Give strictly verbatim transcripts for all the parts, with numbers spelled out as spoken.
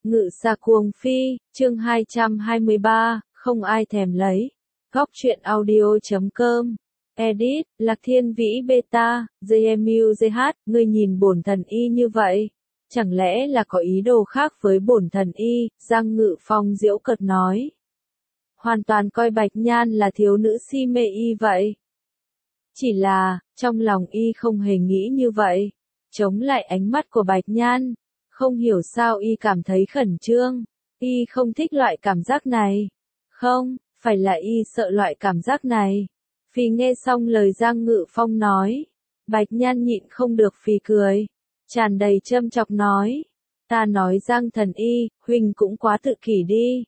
Ngự xa cuồng phi, chương hai trăm hai mươi ba, không ai thèm lấy. Góc truyện audio chấm com. Edit, Lạc Thiên Vĩ Beta, gi em u giê hát, ngươi nhìn bổn thần y như vậy. Chẳng lẽ là có ý đồ khác với bổn thần y, Giang Ngự Phong giễu cợt nói. Hoàn toàn coi Bạch Nhan là thiếu nữ si mê y vậy. Chỉ là, trong lòng y không hề nghĩ như vậy. Chống lại ánh mắt của Bạch Nhan. Không hiểu sao y cảm thấy khẩn trương, y không thích loại cảm giác này. Không, phải là y sợ loại cảm giác này. Phì nghe xong lời Giang Ngự Phong nói, Bạch Nhan nhịn không được phì cười, tràn đầy châm chọc nói, ta nói Giang thần y, huynh cũng quá tự kỷ đi.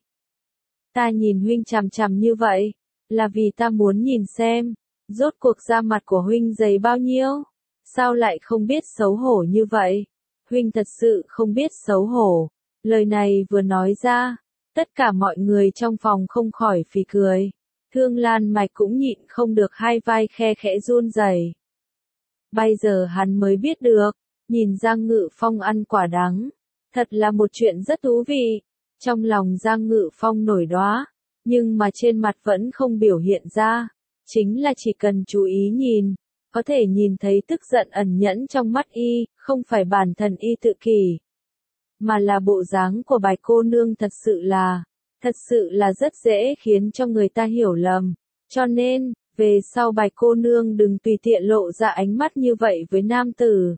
Ta nhìn huynh chằm chằm như vậy, là vì ta muốn nhìn xem, rốt cuộc da mặt của huynh dày bao nhiêu, sao lại không biết xấu hổ như vậy. Huynh thật sự không biết xấu hổ. Lời này vừa nói ra, tất cả mọi người trong phòng không khỏi phì cười. Thương Lan Mạch cũng nhịn không được hai vai khe khẽ run rẩy. Bây giờ hắn mới biết được, nhìn Giang Ngự Phong ăn quả đắng, thật là một chuyện rất thú vị. Trong lòng Giang Ngự Phong nổi đoá, nhưng mà trên mặt vẫn không biểu hiện ra. Chính là chỉ cần chú ý nhìn, có thể nhìn thấy tức giận ẩn nhẫn trong mắt y, không phải bản thân y tự kỷ, mà là bộ dáng của Bạch cô nương thật sự là, thật sự là rất dễ khiến cho người ta hiểu lầm. Cho nên, về sau Bạch cô nương đừng tùy tiện lộ ra ánh mắt như vậy với nam tử.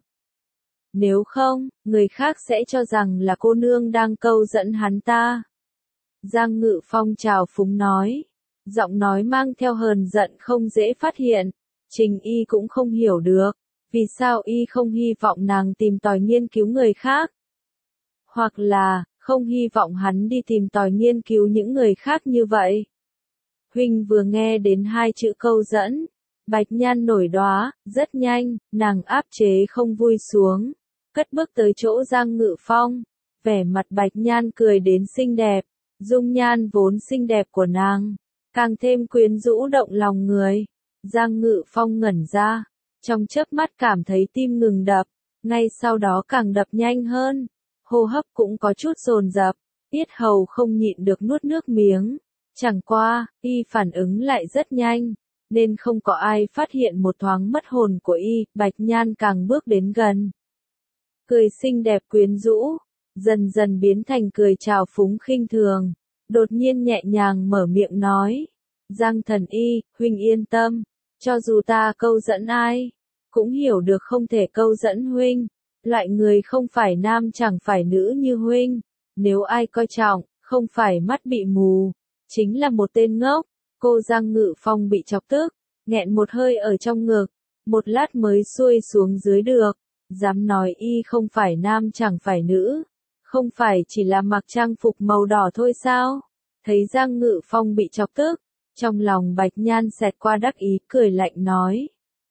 Nếu không, người khác sẽ cho rằng là cô nương đang câu dẫn hắn ta. Giang Ngự Phong trào phúng nói, giọng nói mang theo hờn giận không dễ phát hiện. Trình y cũng không hiểu được, vì sao y không hy vọng nàng tìm tòi nghiên cứu người khác. Hoặc là, không hy vọng hắn đi tìm tòi nghiên cứu những người khác như vậy. Huynh vừa nghe đến hai chữ câu dẫn, Bạch Nhan nổi đoá, rất nhanh, nàng áp chế không vui xuống, cất bước tới chỗ Giang Ngự Phong, vẻ mặt Bạch Nhan cười đến xinh đẹp, dung nhan vốn xinh đẹp của nàng, càng thêm quyến rũ động lòng người. Giang Ngự Phong ngẩn ra, trong chớp mắt cảm thấy tim ngừng đập, ngay sau đó càng đập nhanh hơn, hô hấp cũng có chút dồn dập, yết hầu không nhịn được nuốt nước miếng. Chẳng qua, y phản ứng lại rất nhanh, nên không có ai phát hiện một thoáng mất hồn của y. Bạch Nhan càng bước đến gần, cười xinh đẹp quyến rũ, dần dần biến thành cười trào phúng khinh thường, đột nhiên nhẹ nhàng mở miệng nói, Giang thần y, huynh yên tâm. Cho dù ta câu dẫn ai, cũng hiểu được không thể câu dẫn huynh. Loại người không phải nam chẳng phải nữ như huynh. Nếu ai coi trọng, không phải mắt bị mù, chính là một tên ngốc. Cô Giang Ngự Phong bị chọc tức, nghẹn một hơi ở trong ngực, một lát mới xuôi xuống dưới được. Dám nói y không phải nam chẳng phải nữ, không phải chỉ là mặc trang phục màu đỏ thôi sao? Thấy Giang Ngự Phong bị chọc tức, trong lòng Bạch Nhan xẹt qua đắc ý cười lạnh nói.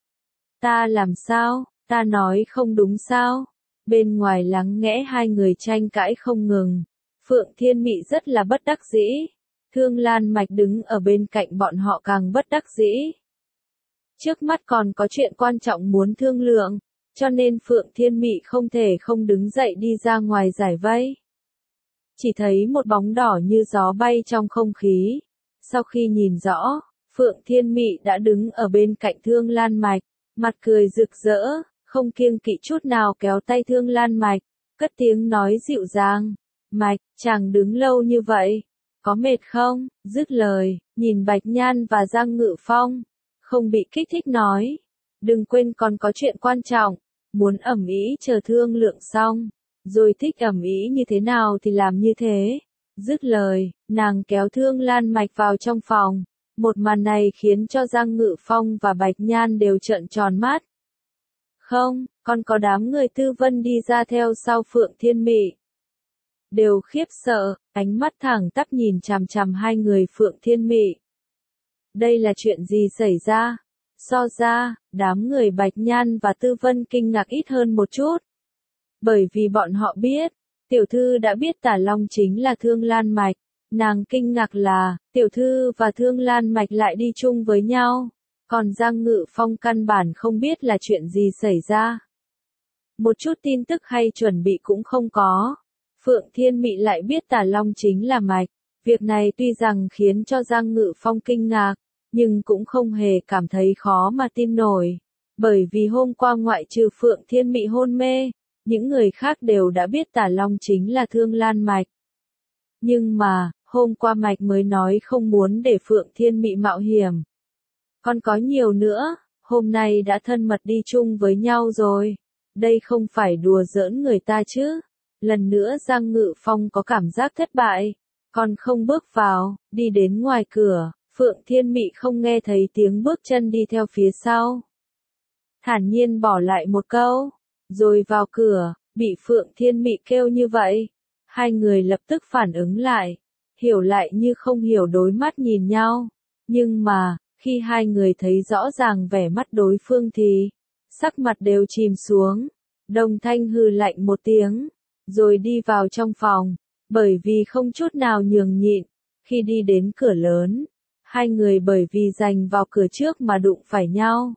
Ta làm sao, ta nói không đúng sao? Bên ngoài lắng nghe hai người tranh cãi không ngừng. Phượng Thiên Mị rất là bất đắc dĩ. Thương Lan Mạch đứng ở bên cạnh bọn họ càng bất đắc dĩ. Trước mắt còn có chuyện quan trọng muốn thương lượng, cho nên Phượng Thiên Mị không thể không đứng dậy đi ra ngoài giải vây. Chỉ thấy một bóng đỏ như gió bay trong không khí. Sau khi nhìn rõ, Phượng Thiên Mị đã đứng ở bên cạnh Thương Lan Mạch, mặt cười rực rỡ, không kiêng kỵ chút nào kéo tay Thương Lan Mạch, cất tiếng nói dịu dàng, Mạch, chàng đứng lâu như vậy, có mệt không? Dứt lời, nhìn Bạch Nhan và Giang Ngự Phong, không bị kích thích nói, đừng quên còn có chuyện quan trọng, muốn ẩm ý chờ thương lượng xong, rồi thích ẩm ý như thế nào thì làm như thế. Dứt lời, nàng kéo Thương Lan Mạch vào trong phòng. Một màn này khiến cho Giang Ngự Phong và Bạch Nhan đều trợn tròn mắt. Không, còn có đám người Tư Vân đi ra theo sau Phượng Thiên Mị. Đều khiếp sợ, ánh mắt thẳng tắp nhìn chằm chằm hai người Phượng Thiên Mị. Đây là chuyện gì xảy ra? So ra, đám người Bạch Nhan và Tư Vân kinh ngạc ít hơn một chút. Bởi vì bọn họ biết, tiểu thư đã biết Tả Long chính là Thương Lan Mạch, nàng kinh ngạc là, tiểu thư và Thương Lan Mạch lại đi chung với nhau, còn Giang Ngự Phong căn bản không biết là chuyện gì xảy ra. Một chút tin tức hay chuẩn bị cũng không có. Phượng Thiên Mị lại biết Tả Long chính là mạch. Việc này tuy rằng khiến cho Giang Ngự Phong kinh ngạc, nhưng cũng không hề cảm thấy khó mà tin nổi. Bởi vì hôm qua ngoại trừ Phượng Thiên Mị hôn mê, những người khác đều đã biết Tả Long chính là Thương Lan Mạch. Nhưng mà, hôm qua Mạch mới nói không muốn để Phượng Thiên Mị mạo hiểm. Còn có nhiều nữa, hôm nay đã thân mật đi chung với nhau rồi. Đây không phải đùa giỡn người ta chứ. Lần nữa Giang Ngự Phong có cảm giác thất bại. Còn không bước vào, đi đến ngoài cửa, Phượng Thiên Mị không nghe thấy tiếng bước chân đi theo phía sau. Thản nhiên bỏ lại một câu, rồi vào cửa, bị Phượng Thiên Mị kêu như vậy. Hai người lập tức phản ứng lại, hiểu lại như không hiểu đối mắt nhìn nhau. Nhưng mà, khi hai người thấy rõ ràng vẻ mắt đối phương thì, sắc mặt đều chìm xuống. Đồng Thanh hừ lạnh một tiếng, rồi đi vào trong phòng, bởi vì không chút nào nhường nhịn. Khi đi đến cửa lớn, hai người bởi vì giành vào cửa trước mà đụng phải nhau.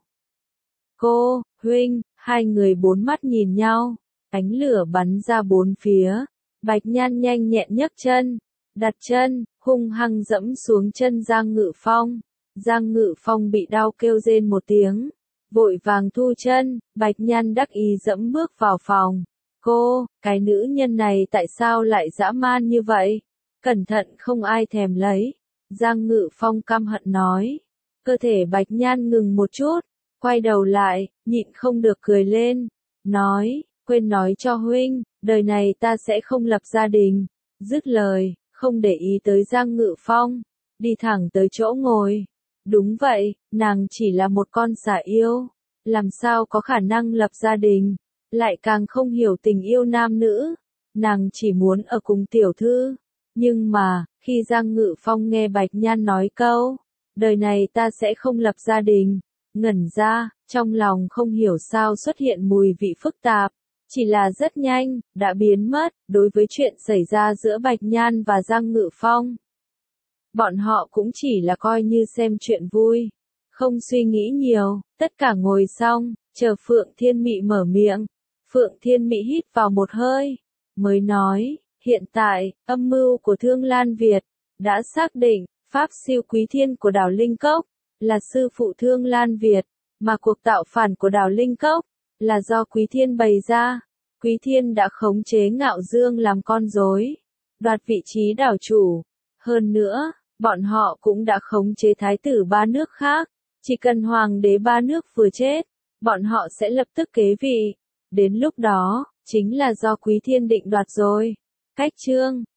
Cô, huynh, hai người bốn mắt nhìn nhau, ánh lửa bắn ra bốn phía. Bạch Nhan nhanh nhẹn nhấc chân, đặt chân, hung hăng dẫm xuống chân Giang Ngự Phong. Giang Ngự Phong bị đau kêu rên một tiếng, vội vàng thu chân. Bạch Nhan đắc ý dẫm bước vào phòng. Cô, cái nữ nhân này tại sao lại dã man như vậy? Cẩn thận không ai thèm lấy. Giang Ngự Phong căm hận nói. Cơ thể Bạch Nhan ngừng một chút, quay đầu lại, nhịn không được cười lên. Nói, quên nói cho huynh, đời này ta sẽ không lập gia đình. Dứt lời, không để ý tới Giang Ngự Phong, đi thẳng tới chỗ ngồi. Đúng vậy, nàng chỉ là một con xà yêu, làm sao có khả năng lập gia đình, lại càng không hiểu tình yêu nam nữ. Nàng chỉ muốn ở cùng tiểu thư. Nhưng mà, khi Giang Ngự Phong nghe Bạch Nhan nói câu, đời này ta sẽ không lập gia đình, ngẩn ra, trong lòng không hiểu sao xuất hiện mùi vị phức tạp. Chỉ là rất nhanh, đã biến mất. Đối với chuyện xảy ra giữa Bạch Nhan và Giang Ngự Phong, bọn họ cũng chỉ là coi như xem chuyện vui, không suy nghĩ nhiều. Tất cả ngồi xong, chờ Phượng Thiên Mị mở miệng. Phượng Thiên Mị hít vào một hơi, mới nói, hiện tại, âm mưu của Thương Lan Việt đã xác định, pháp siêu Quý Thiên của đảo Linh Cốc là sư phụ Thương Lan Việt, mà cuộc tạo phản của đảo Linh Cốc là do Quý Thiên bày ra. Quý Thiên đã khống chế Ngạo Dương làm con rối, đoạt vị trí đảo chủ. Hơn nữa, bọn họ cũng đã khống chế thái tử ba nước khác. Chỉ cần hoàng đế ba nước vừa chết, bọn họ sẽ lập tức kế vị. Đến lúc đó, chính là do Quý Thiên định đoạt rồi. Cách chương